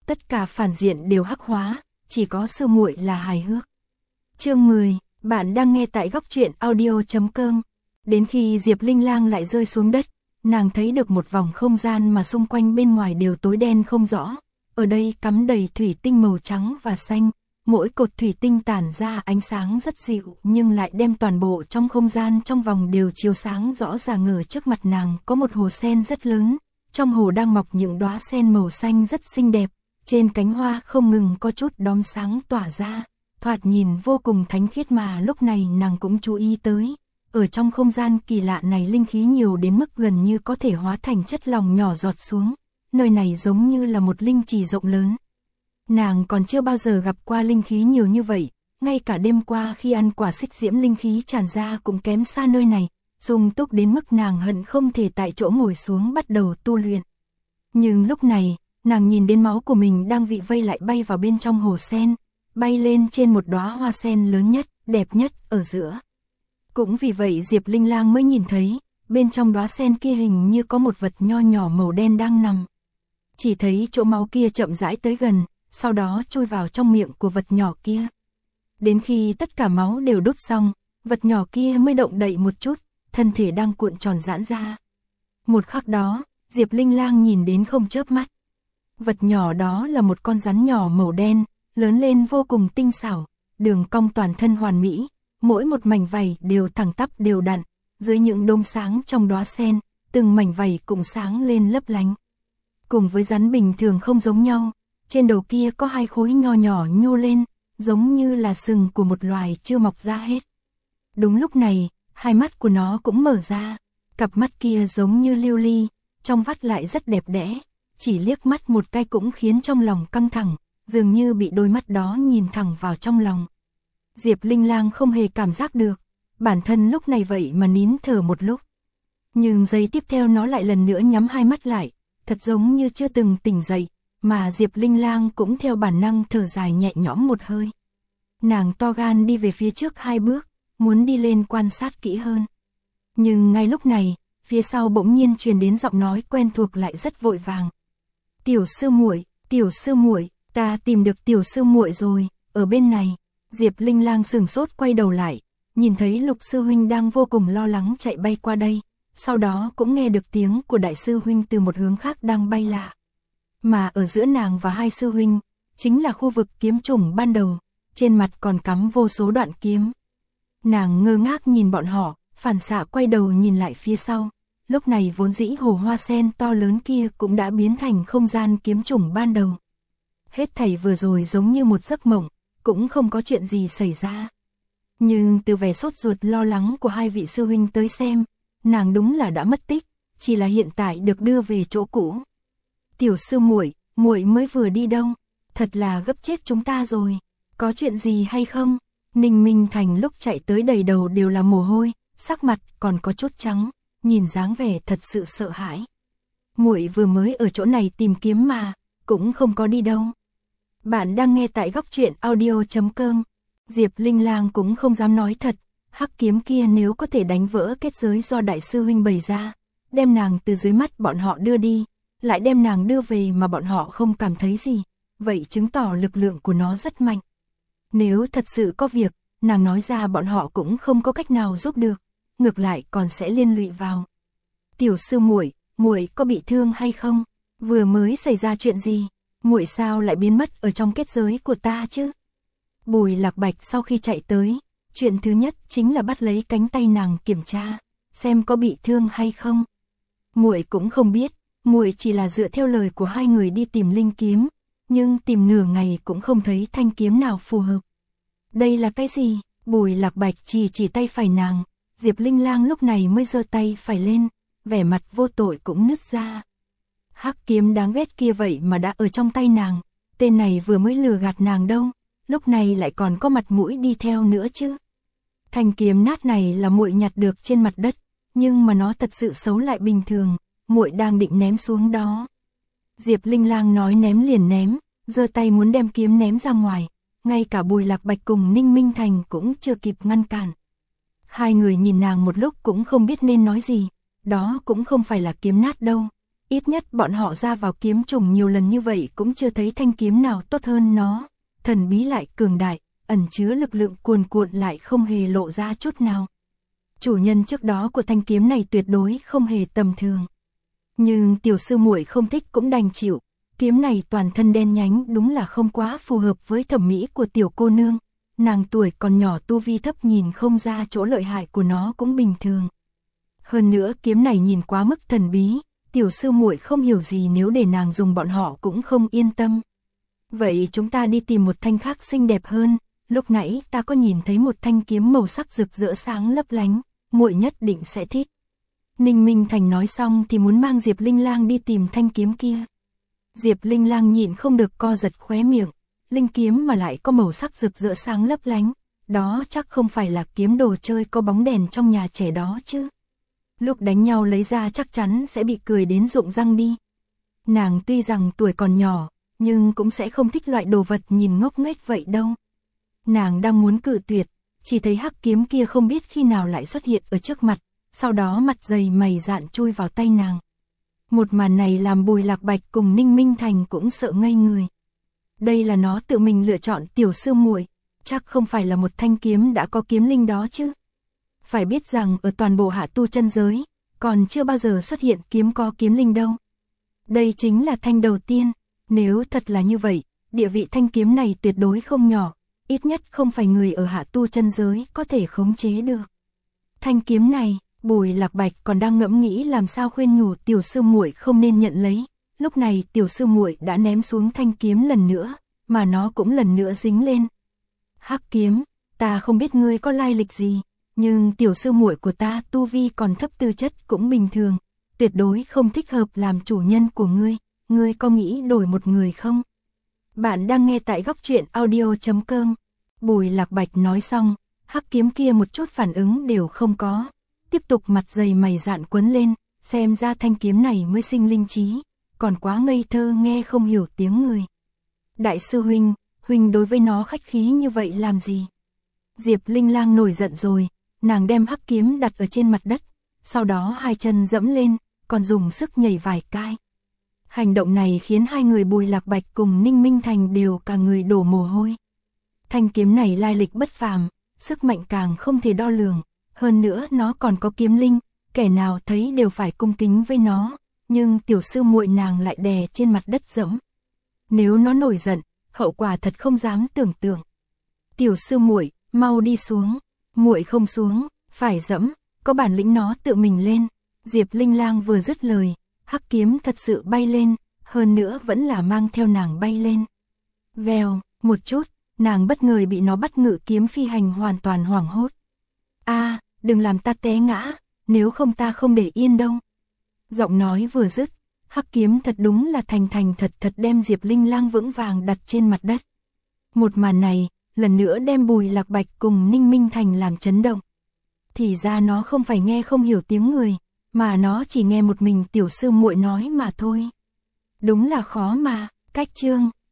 tất cả phản diện đều hắc hóa, chỉ có sư muội là hài hước. Chương 10, bạn đang nghe tại góc truyện audio.com. Đến khi Diệp Linh Lang lại rơi xuống đất, nàng thấy được một vòng không gian mà xung quanh bên ngoài đều tối đen không rõ. Ở đây cắm đầy thủy tinh màu trắng và xanh, mỗi cột thủy tinh tản ra ánh sáng rất dịu nhưng lại đem toàn bộ trong không gian trong vòng đều chiếu sáng rõ ràng. Ở trước mặt nàng có một hồ sen rất lớn, trong hồ đang mọc những đóa sen màu xanh rất xinh đẹp, trên cánh hoa không ngừng có chút đốm sáng tỏa ra, thoạt nhìn vô cùng thánh khiết mà lúc này nàng cũng chú ý tới. Ở trong không gian kỳ lạ này linh khí nhiều đến mức gần như có thể hóa thành chất lỏng nhỏ giọt xuống, nơi này giống như là một linh trì rộng lớn. Nàng còn chưa bao giờ gặp qua linh khí nhiều như vậy, ngay cả đêm qua khi ăn quả xích diễm linh khí tràn ra cũng kém xa nơi này, sung túc đến mức nàng hận không thể tại chỗ ngồi xuống bắt đầu tu luyện. Nhưng lúc này, nàng nhìn đến máu của mình đang bị vây lại bay vào bên trong hồ sen, bay lên trên một đóa hoa sen lớn nhất, đẹp nhất ở giữa. Cũng vì vậy Diệp Linh Lang mới nhìn thấy, bên trong đóa sen kia hình như có một vật nho nhỏ màu đen đang nằm. Chỉ thấy chỗ máu kia chậm rãi tới gần, sau đó chui vào trong miệng của vật nhỏ kia. Đến khi tất cả máu đều đốt xong, vật nhỏ kia mới động đậy một chút, thân thể đang cuộn tròn giãn ra. Một khắc đó, Diệp Linh Lang nhìn đến không chớp mắt. Vật nhỏ đó là một con rắn nhỏ màu đen, lớn lên vô cùng tinh xảo, đường cong toàn thân hoàn mỹ, mỗi một mảnh vảy đều thẳng tắp đều đặn, dưới những đốm sáng trong đóa sen, từng mảnh vảy cũng sáng lên lấp lánh. Cùng với rắn bình thường không giống nhau, trên đầu kia có hai khối nho nhỏ nhô lên, giống như là sừng của một loài chưa mọc ra hết. Đúng lúc này, hai mắt của nó cũng mở ra, cặp mắt kia giống như lưu ly, trong vắt lại rất đẹp đẽ, chỉ liếc mắt một cái cũng khiến trong lòng căng thẳng, dường như bị đôi mắt đó nhìn thẳng vào trong lòng. Diệp Linh Lang không hề cảm giác được, bản thân lúc này vậy mà nín thở một lúc. Nhưng giây tiếp theo nó lại lần nữa nhắm hai mắt lại, thật giống như chưa từng tỉnh dậy, mà Diệp Linh Lang cũng theo bản năng thở dài nhẹ nhõm một hơi. Nàng to gan đi về phía trước hai bước, muốn đi lên quan sát kỹ hơn. Nhưng ngay lúc này, phía sau bỗng nhiên truyền đến giọng nói quen thuộc lại rất vội vàng. Tiểu sư muội, ta tìm được tiểu sư muội rồi, ở bên này. Diệp Linh Lang sửng sốt quay đầu lại, nhìn thấy Lục sư huynh đang vô cùng lo lắng chạy bay qua đây, sau đó cũng nghe được tiếng của đại sư huynh từ một hướng khác đang bay lạ. Mà ở giữa nàng và hai sư huynh, chính là khu vực kiếm chủng ban đầu, trên mặt còn cắm vô số đoạn kiếm. Nàng ngơ ngác nhìn bọn họ, phản xạ quay đầu nhìn lại phía sau, lúc này vốn dĩ hồ hoa sen to lớn kia cũng đã biến thành không gian kiếm chủng ban đầu. Hết thảy vừa rồi giống như một giấc mộng, cũng không có chuyện gì xảy ra. Nhưng từ vẻ sốt ruột lo lắng của hai vị sư huynh tới xem, nàng đúng là đã mất tích, chỉ là hiện tại được đưa về chỗ cũ. Tiểu sư muội, muội mới vừa đi đâu? Thật là gấp chết chúng ta rồi. Có chuyện gì hay không? Ninh Minh Thành lúc chạy tới đầy đầu đều là mồ hôi, sắc mặt còn có chút trắng, nhìn dáng vẻ thật sự sợ hãi. Muội vừa mới ở chỗ này tìm kiếm mà, cũng không có đi đâu. Bạn đang nghe tại góc truyện audio.com. Diệp Linh Lang cũng không dám nói thật, hắc kiếm kia nếu có thể đánh vỡ kết giới do đại sư huynh bày ra, đem nàng từ dưới mắt bọn họ đưa đi, lại đem nàng đưa về mà bọn họ không cảm thấy gì, vậy chứng tỏ lực lượng của nó rất mạnh. Nếu thật sự có việc, nàng nói ra bọn họ cũng không có cách nào giúp được, ngược lại còn sẽ liên lụy vào. Tiểu sư muội, muội có bị thương hay không? Vừa mới xảy ra chuyện gì? Muội sao lại biến mất ở trong kết giới của ta chứ? Bùi Lạc Bạch sau khi chạy tới, chuyện thứ nhất chính là bắt lấy cánh tay nàng kiểm tra, xem có bị thương hay không. Muội cũng không biết, muội chỉ là dựa theo lời của hai người đi tìm linh kiếm, nhưng tìm nửa ngày cũng không thấy thanh kiếm nào phù hợp. Đây là cái gì? Bùi Lạc Bạch chỉ tay phải nàng, Diệp Linh Lang lúc này mới giơ tay phải lên, vẻ mặt vô tội cũng nứt ra. Hắc kiếm đáng ghét kia vậy mà đã ở trong tay nàng, tên này vừa mới lừa gạt nàng đâu, lúc này lại còn có mặt mũi đi theo nữa chứ. Thanh kiếm nát này là muội nhặt được trên mặt đất, nhưng mà nó thật sự xấu lại bình thường, muội đang định ném xuống đó. Diệp Linh Lang nói ném liền ném, giơ tay muốn đem kiếm ném ra ngoài, ngay cả Bùi Lạc Bạch cùng Ninh Minh Thành cũng chưa kịp ngăn cản. Hai người nhìn nàng một lúc cũng không biết nên nói gì, đó cũng không phải là kiếm nát đâu, ít nhất bọn họ ra vào kiếm trùng nhiều lần như vậy cũng chưa thấy thanh kiếm nào tốt hơn nó, thần bí lại cường đại, ẩn chứa lực lượng cuồn cuộn lại không hề lộ ra chút nào. Chủ nhân trước đó của thanh kiếm này tuyệt đối không hề tầm thường. Nhưng tiểu sư muội không thích cũng đành chịu, kiếm này toàn thân đen nhánh đúng là không quá phù hợp với thẩm mỹ của tiểu cô nương. Nàng tuổi còn nhỏ tu vi thấp nhìn không ra chỗ lợi hại của nó cũng bình thường. Hơn nữa kiếm này nhìn quá mức thần bí, tiểu sư muội không hiểu gì nếu để nàng dùng bọn họ cũng không yên tâm. Vậy chúng ta đi tìm một thanh khác xinh đẹp hơn, lúc nãy ta có nhìn thấy một thanh kiếm màu sắc rực rỡ sáng lấp lánh, muội nhất định sẽ thích. Ninh Minh Thành nói xong thì muốn mang Diệp Linh Lang đi tìm thanh kiếm kia. Diệp Linh Lang nhịn không được co giật khóe miệng, linh kiếm mà lại có màu sắc rực rỡ sáng lấp lánh, đó chắc không phải là kiếm đồ chơi có bóng đèn trong nhà trẻ đó chứ. Lúc đánh nhau lấy ra chắc chắn sẽ bị cười đến rụng răng đi. Nàng tuy rằng tuổi còn nhỏ, nhưng cũng sẽ không thích loại đồ vật nhìn ngốc nghếch vậy đâu. Nàng đang muốn cự tuyệt, chỉ thấy hắc kiếm kia không biết khi nào lại xuất hiện ở trước mặt, sau đó mặt dày mày dạn chui vào tay nàng. Một màn này làm Bùi Lạc Bạch cùng Ninh Minh Thành cũng sợ ngây người. Đây là nó tự mình lựa chọn tiểu sư muội, chắc không phải là một thanh kiếm đã có kiếm linh đó chứ. Phải biết rằng ở toàn bộ hạ tu chân giới, còn chưa bao giờ xuất hiện kiếm có kiếm linh đâu. Đây chính là thanh đầu tiên, nếu thật là như vậy, địa vị thanh kiếm này tuyệt đối không nhỏ, ít nhất không phải người ở hạ tu chân giới có thể khống chế được. Thanh kiếm này, Bùi Lạc Bạch còn đang ngẫm nghĩ làm sao khuyên nhủ tiểu sư muội không nên nhận lấy, lúc này tiểu sư muội đã ném xuống thanh kiếm lần nữa, mà nó cũng lần nữa dính lên. Hắc kiếm, ta không biết ngươi có lai lịch gì, nhưng tiểu sư muội của ta tu vi còn thấp, tư chất cũng bình thường, tuyệt đối không thích hợp làm chủ nhân của ngươi có nghĩ đổi một người không? Bạn đang nghe tại góc truyện audio.com. Bùi Lạc Bạch nói xong, hắc kiếm kia một chút phản ứng đều không có, tiếp tục mặt dày mày dạn quấn lên, xem ra thanh kiếm này mới sinh linh trí, còn quá ngây thơ nghe không hiểu tiếng người. Đại sư huynh đối với nó khách khí như vậy làm gì? Diệp Linh Lang nổi giận rồi, nàng đem hắc kiếm đặt ở trên mặt đất, sau đó hai chân dẫm lên, còn dùng sức nhảy vài cái. Hành động này khiến hai người Bùi Lạc Bạch cùng Ninh Minh Thành đều cả người đổ mồ hôi. Thanh kiếm này lai lịch bất phàm, sức mạnh càng không thể đo lường, hơn nữa nó còn có kiếm linh, kẻ nào thấy đều phải cung kính với nó, nhưng tiểu sư muội nàng lại đè trên mặt đất dẫm. Nếu nó nổi giận, hậu quả thật không dám tưởng tượng. Tiểu sư muội, mau đi xuống, muội không xuống, phải dẫm, có bản lĩnh nó tự mình lên. Diệp Linh Lang vừa dứt lời, hắc kiếm thật sự bay lên, hơn nữa vẫn là mang theo nàng bay lên. Vèo, một chút, nàng bất ngờ bị nó bắt ngự kiếm phi hành hoàn toàn hoảng hốt. A, đừng làm ta té ngã, nếu không ta không để yên đâu. Giọng nói vừa dứt, hắc kiếm thật đúng là thành thật đem Diệp Linh Lang vững vàng đặt trên mặt đất. Một màn này, lần nữa đem Bùi Lạc Bạch cùng Ninh Minh Thành làm chấn động. Thì ra nó không phải nghe không hiểu tiếng người, mà nó chỉ nghe một mình tiểu sư muội nói mà thôi. Đúng là khó mà, cách chương.